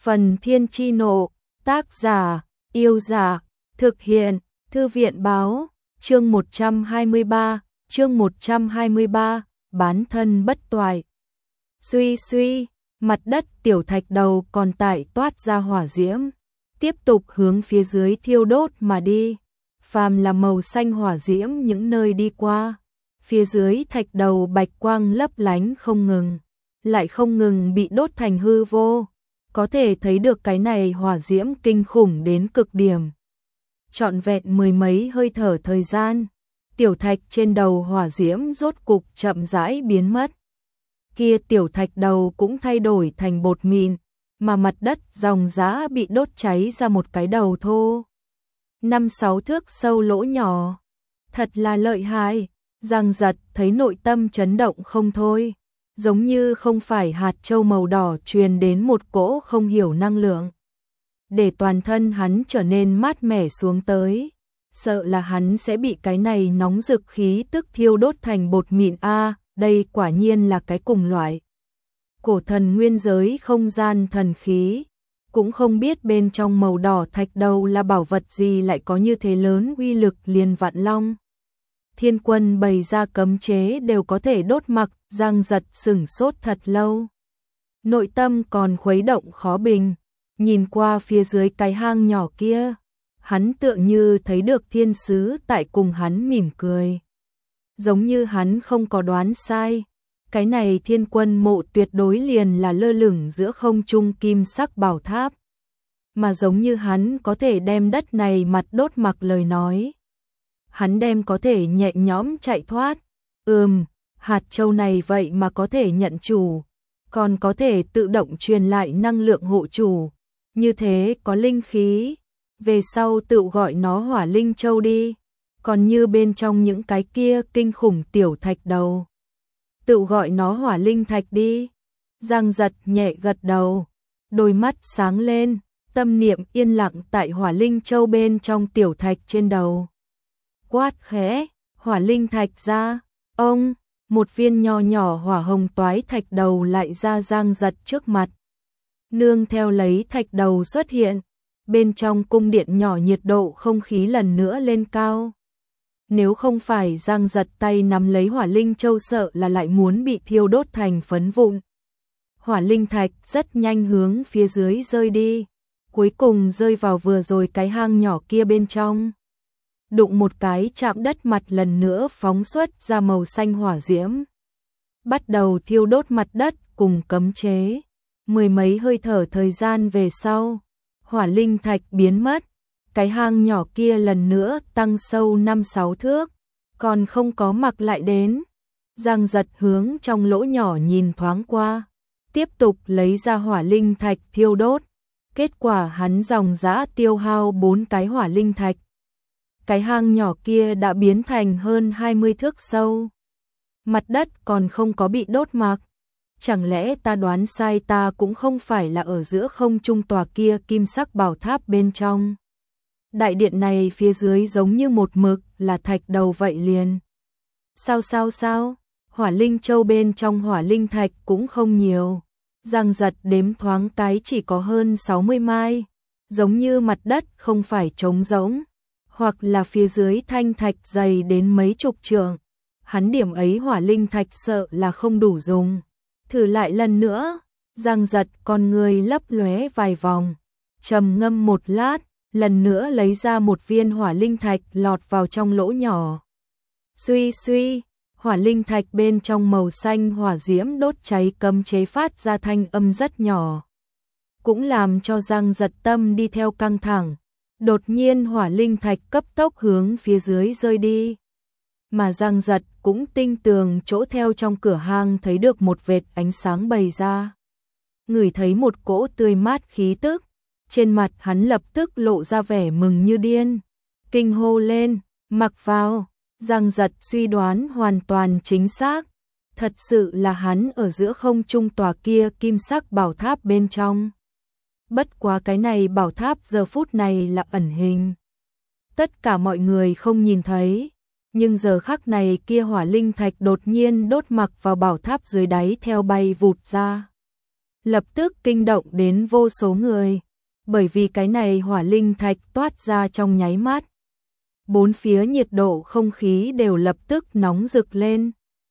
Phần Thiên Chi Nộ, tác giả, Yêu Giả, thực hiện, Thư viện Báo, chương 123, bán thân bất toại. Suy suy, mặt đất tiểu thạch đầu còn tại toát ra hỏa diễm, tiếp tục hướng phía dưới thiêu đốt mà đi. Phàm là màu xanh hỏa diễm những nơi đi qua, phía dưới thạch đầu bạch quang lấp lánh không ngừng, lại không ngừng bị đốt thành hư vô. Có thể thấy được cái này hỏa diễm kinh khủng đến cực điểm. Trọn vẹn mười mấy hơi thở thời gian, tiểu thạch trên đầu hỏa diễm rốt cục chậm rãi biến mất. Kia tiểu thạch đầu cũng thay đổi thành bột mịn, mà mặt đất ròng rã bị đốt cháy ra một cái đầu thô. 5-6 thước sâu lỗ nhỏ. Thật là lợi hại, Giang Giật thấy nội tâm chấn động không thôi. Giống như không phải hạt châu màu đỏ truyền đến một cỗ không hiểu năng lượng, để toàn thân hắn trở nên mát mẻ xuống tới. Sợ là hắn sẽ bị cái này nóng rực khí tức thiêu đốt thành bột mịn a. Đây quả nhiên là cái cùng loại cổ thần nguyên giới không gian thần khí. Cũng không biết bên trong màu đỏ thạch đầu là bảo vật gì lại có như thế lớn uy lực liền vạn long. Thiên quân bày ra cấm chế đều có thể đốt mặc. Giang Giật sửng sốt thật lâu, nội tâm còn khuấy động khó bình. Nhìn qua phía dưới cái hang nhỏ kia, hắn tựa như thấy được thiên sứ tại cùng hắn mỉm cười. Giống như hắn không có đoán sai, cái này thiên quân mộ tuyệt đối liền là lơ lửng giữa không trung kim sắc bảo tháp. Mà giống như hắn có thể đem đất này mặt đốt mặc lời nói, hắn đem có thể nhẹ nhõm chạy thoát. Hạt châu này vậy mà có thể nhận chủ, còn có thể tự động truyền lại năng lượng hộ chủ. Như thế có linh khí, về sau tự gọi nó Hỏa Linh Châu đi. Còn như bên trong những cái kia kinh khủng tiểu thạch đầu, tự gọi nó Hỏa Linh Thạch đi. Giang Giật nhẹ gật đầu, đôi mắt sáng lên, tâm niệm yên lặng tại Hỏa Linh Châu bên trong tiểu thạch trên đầu. Quát khẽ, Hỏa Linh Thạch ra. Ông, một viên nho nhỏ hỏa hồng toái thạch đầu lại ra Giang Giật trước mặt. Nương theo lấy thạch đầu xuất hiện, bên trong cung điện nhỏ nhiệt độ không khí lần nữa lên cao. Nếu không phải Giang Giật tay nắm lấy Hỏa Linh Châu sợ là lại muốn bị thiêu đốt thành phấn vụn. Hỏa Linh Thạch rất nhanh hướng phía dưới rơi đi, cuối cùng rơi vào vừa rồi cái hang nhỏ kia bên trong. Đụng một cái chạm đất mặt lần nữa phóng xuất ra màu xanh hỏa diễm, bắt đầu thiêu đốt mặt đất cùng cấm chế. Mười mấy hơi thở thời gian về sau, Hỏa Linh Thạch biến mất, cái hang nhỏ kia lần nữa tăng sâu 5-6 thước, còn không có mặc lại đến. Giang Giật hướng trong lỗ nhỏ nhìn thoáng qua, tiếp tục lấy ra Hỏa Linh Thạch thiêu đốt. Kết quả hắn dòng dã tiêu hao 4 cái Hỏa Linh Thạch. Cái hang nhỏ kia đã biến thành hơn 20 thước sâu. Mặt đất còn không có bị đốt mặc. Chẳng lẽ ta đoán sai, ta cũng không phải là ở giữa không trung tòa kia kim sắc bảo tháp bên trong. Đại điện này phía dưới giống như một mực là thạch đầu vậy liền. Sao? Hỏa Linh Châu bên trong Hỏa Linh Thạch cũng không nhiều. Giang Giật đếm thoáng cái chỉ có hơn 60 mai. Giống như mặt đất không phải trống rỗng, hoặc là phía dưới thanh thạch dày đến mấy chục trượng. Hắn điểm ấy Hỏa Linh Thạch sợ là không đủ dùng. Thử lại lần nữa. Giang Giật con người lấp lóe vài vòng, trầm ngâm một lát, lần nữa lấy ra một viên Hỏa Linh Thạch lọt vào trong lỗ nhỏ. Suy, Hỏa Linh Thạch bên trong màu xanh hỏa diễm đốt cháy cấm chế phát ra thanh âm rất nhỏ, cũng làm cho Giang Giật tâm đi theo căng thẳng. Đột nhiên Hỏa Linh Thạch cấp tốc hướng phía dưới rơi đi. Mà Giang Giật cũng tinh tường chỗ theo trong cửa hang thấy được một vệt ánh sáng bày ra. Ngửi thấy một cỗ tươi mát khí tức, trên mặt hắn lập tức lộ ra vẻ mừng như điên. Kinh hô lên, mặc vào. Giang Giật suy đoán hoàn toàn chính xác. Thật sự là hắn ở giữa không trung tòa kia kim sắc bảo tháp bên trong. Bất quá cái này bảo tháp giờ phút này là ẩn hình, tất cả mọi người không nhìn thấy. Nhưng giờ khắc này kia Hỏa Linh Thạch đột nhiên đốt mặc vào bảo tháp dưới đáy theo bay vụt ra. lập tức kinh động đến vô số người, bởi vì cái này hỏa linh thạch toát ra trong nháy mắt. Bốn phía nhiệt độ không khí đều lập tức nóng rực lên.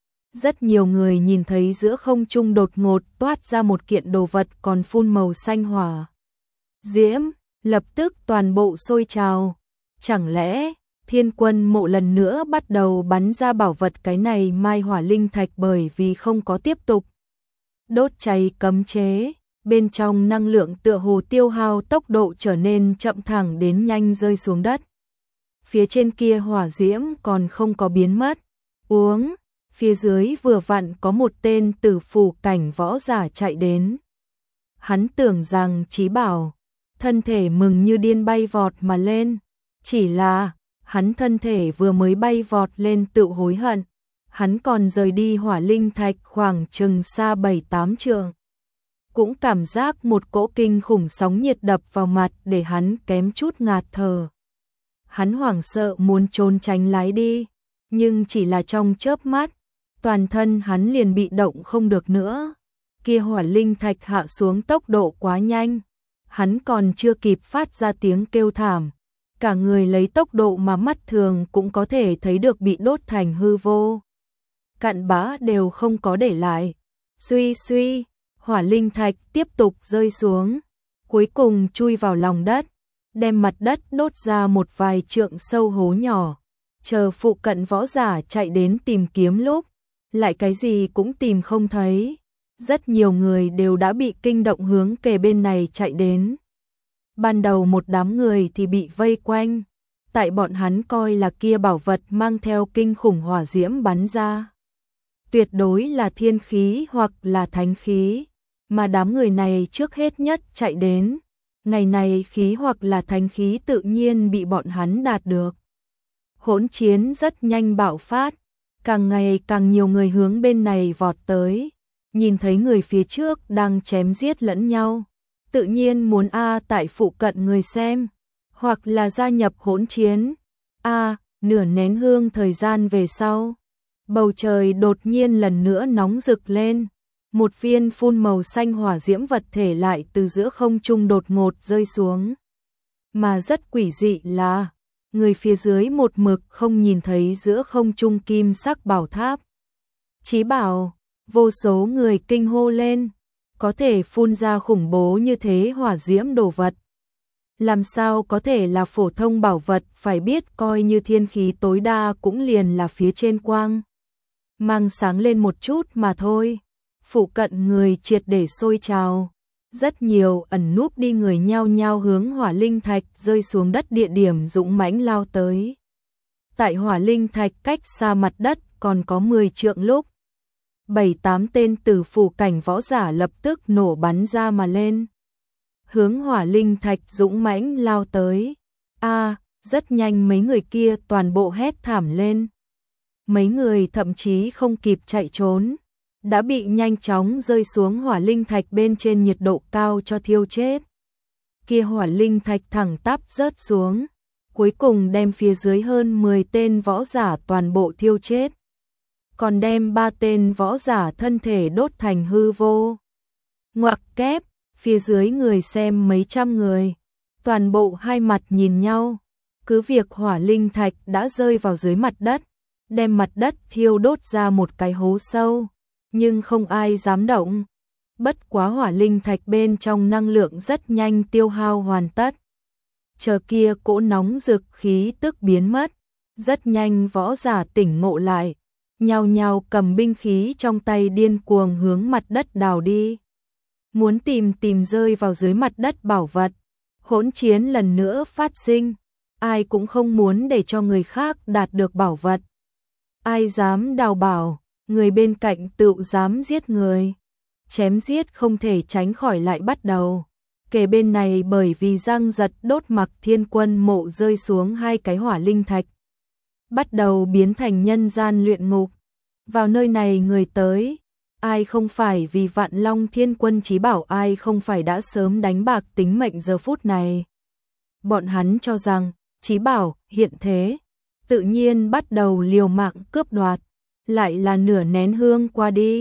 Rất nhiều người nhìn thấy giữa không trung đột ngột toát ra một kiện đồ vật còn phun màu xanh hỏa diễm, lập tức toàn bộ sôi trào. Chẳng lẽ Thiên Quân Mộ lần nữa bắt đầu bắn ra bảo vật cái này mai hỏa linh thạch, bởi vì không có tiếp tục đốt cháy cấm chế, bên trong năng lượng tựa hồ tiêu hao tốc độ trở nên chậm thẳng đến nhanh rơi xuống đất. Phía trên kia hỏa diễm còn không có biến mất. Uống, phía dưới vừa vặn có một tên tử phủ cảnh võ giả chạy đến. Hắn tưởng rằng Chí Bảo, thân thể mừng như điên bay vọt mà lên. Chỉ là, hắn thân thể vừa mới bay vọt lên tự hối hận. Hắn còn rời đi hỏa linh thạch khoảng chừng xa 7-8 trượng. Cũng cảm giác một cỗ kinh khủng sóng nhiệt đập vào mặt để hắn kém chút ngạt thở. Hắn hoảng sợ muốn trốn tránh lái đi, nhưng chỉ là trong chớp mắt, toàn thân hắn liền bị động không được nữa. Kia hỏa linh thạch hạ xuống tốc độ quá nhanh, hắn còn chưa kịp phát ra tiếng kêu thảm, cả người lấy tốc độ mà mắt thường cũng có thể thấy được bị đốt thành hư vô. Cặn bã đều không có để lại. Suy suy, hỏa linh thạch tiếp tục rơi xuống, cuối cùng chui vào lòng đất, đem mặt đất đốt ra một vài trượng sâu hố nhỏ. Chờ phụ cận võ giả chạy đến tìm kiếm lúc, lại cái gì cũng tìm không thấy. Rất nhiều người đều đã bị kinh động hướng kề bên này chạy đến. Ban đầu một đám người thì bị vây quanh, tại bọn hắn coi là kia bảo vật mang theo kinh khủng hỏa diễm bắn ra. Tuyệt đối là thiên khí hoặc là thánh khí, mà đám người này trước hết nhất chạy đến. Ngày này khí hoặc là thánh khí tự nhiên bị bọn hắn đạt được. Hỗn chiến rất nhanh bạo phát, càng ngày càng nhiều người hướng bên này vọt tới, nhìn thấy người phía trước đang chém giết lẫn nhau, tự nhiên muốn tại phụ cận người xem, hoặc là gia nhập hỗn chiến. Nửa nén hương thời gian về sau, bầu trời đột nhiên lần nữa nóng rực lên. Một viên phun màu xanh hỏa diễm vật thể lại từ giữa không trung đột ngột rơi xuống. Mà rất quỷ dị là, người phía dưới một mực không nhìn thấy giữa không trung kim sắc bảo tháp. Chí Bảo, vô số người kinh hô lên, có thể phun ra khủng bố như thế hỏa diễm đồ vật. Làm sao có thể là phổ thông bảo vật, phải biết coi như thiên khí tối đa cũng liền là phía trên quang mang sáng lên một chút mà thôi. Phụ cận người triệt để sôi trào, rất nhiều ẩn núp đi người nhao nhao hướng hỏa linh thạch rơi xuống đất địa điểm dũng mãnh lao tới. Tại hỏa linh thạch cách xa mặt đất còn có 10 trượng lúc, 7-8 tên tử phủ cảnh võ giả lập tức nổ bắn ra mà lên, hướng hỏa linh thạch dũng mãnh lao tới. Rất nhanh mấy người kia toàn bộ hét thảm lên. Mấy người thậm chí không kịp chạy trốn, đã bị nhanh chóng rơi xuống hỏa linh thạch bên trên nhiệt độ cao cho thiêu chết. Kia hỏa linh thạch thẳng tắp rớt xuống, cuối cùng đem phía dưới hơn 10 tên võ giả toàn bộ thiêu chết, còn đem 3 tên võ giả thân thể đốt thành hư vô. Ngoặc kép, phía dưới người xem mấy trăm người, toàn bộ hai mặt nhìn nhau, cứ việc hỏa linh thạch đã rơi vào dưới mặt đất, đem mặt đất thiêu đốt ra một cái hố sâu, nhưng không ai dám động. Bất quá hỏa linh thạch bên trong năng lượng rất nhanh tiêu hao hoàn tất. Chờ kia cỗ nóng rực khí tức biến mất, rất nhanh võ giả tỉnh ngộ lại, nhao nhao cầm binh khí trong tay điên cuồng hướng mặt đất đào đi. Muốn tìm rơi vào dưới mặt đất bảo vật. Hỗn chiến lần nữa phát sinh, ai cũng không muốn để cho người khác đạt được bảo vật. Ai dám đào bảo, người bên cạnh tự dám giết người. Chém giết không thể tránh khỏi lại bắt đầu. Kể bên này bởi vì Giang Giật đốt mặc Thiên Quân Mộ rơi xuống 2 cái hỏa linh thạch, bắt đầu biến thành nhân gian luyện ngục. Vào nơi này người tới, ai không phải vì Vạn Long Thiên Quân Chí Bảo, ai không phải đã sớm đánh bạc tính mệnh giờ phút này. Bọn hắn cho rằng Chí Bảo hiện thế, tự nhiên bắt đầu liều mạng cướp đoạt. Lại là nửa nén hương qua đi,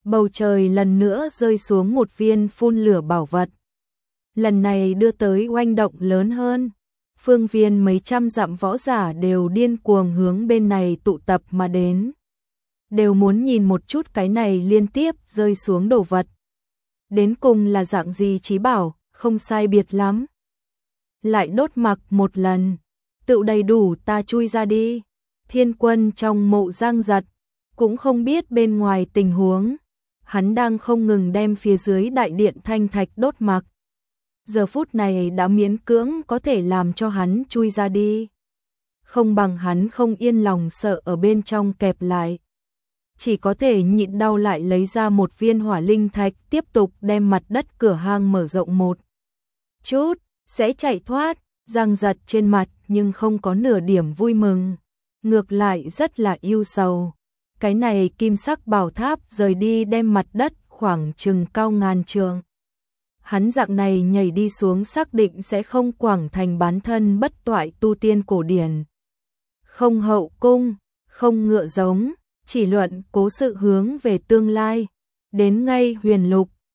Bầu trời lần nữa rơi xuống một viên phun lửa bảo vật. Lần này đưa tới oanh động lớn hơn. Phương viên mấy trăm dặm võ giả đều điên cuồng hướng bên này tụ tập mà đến. Đều muốn nhìn một chút cái này liên tiếp rơi xuống đồ vật. Đến cùng là dạng gì chí bảo, không sai biệt lắm. Lại đốt mặc một lần, tự đầy đủ ta chui ra đi. Thiên Quân trong mộ giang giật, cũng không biết bên ngoài tình huống. Hắn đang không ngừng đem phía dưới đại điện thanh thạch đốt mặc. Giờ phút này đã miễn cưỡng có thể làm cho hắn chui ra đi. Không bằng hắn không yên lòng sợ ở bên trong kẹp lại. Chỉ có thể nhịn đau lại lấy ra một viên hỏa linh thạch, tiếp tục đem mặt đất cửa hang mở rộng một chút, sẽ chạy thoát. Giang giật trên mặt nhưng không có nửa điểm vui mừng, ngược lại rất là ưu sầu. Cái này kim sắc bảo tháp rời đi đem mặt đất khoảng chừng cao ngàn trượng. Hắn dạng này nhảy đi xuống xác định sẽ không quảng thành bán thân bất toại tu tiên cổ điển. Không hậu cung, không ngựa giống, chỉ luận cố sự hướng về tương lai. Đến ngay huyền lục,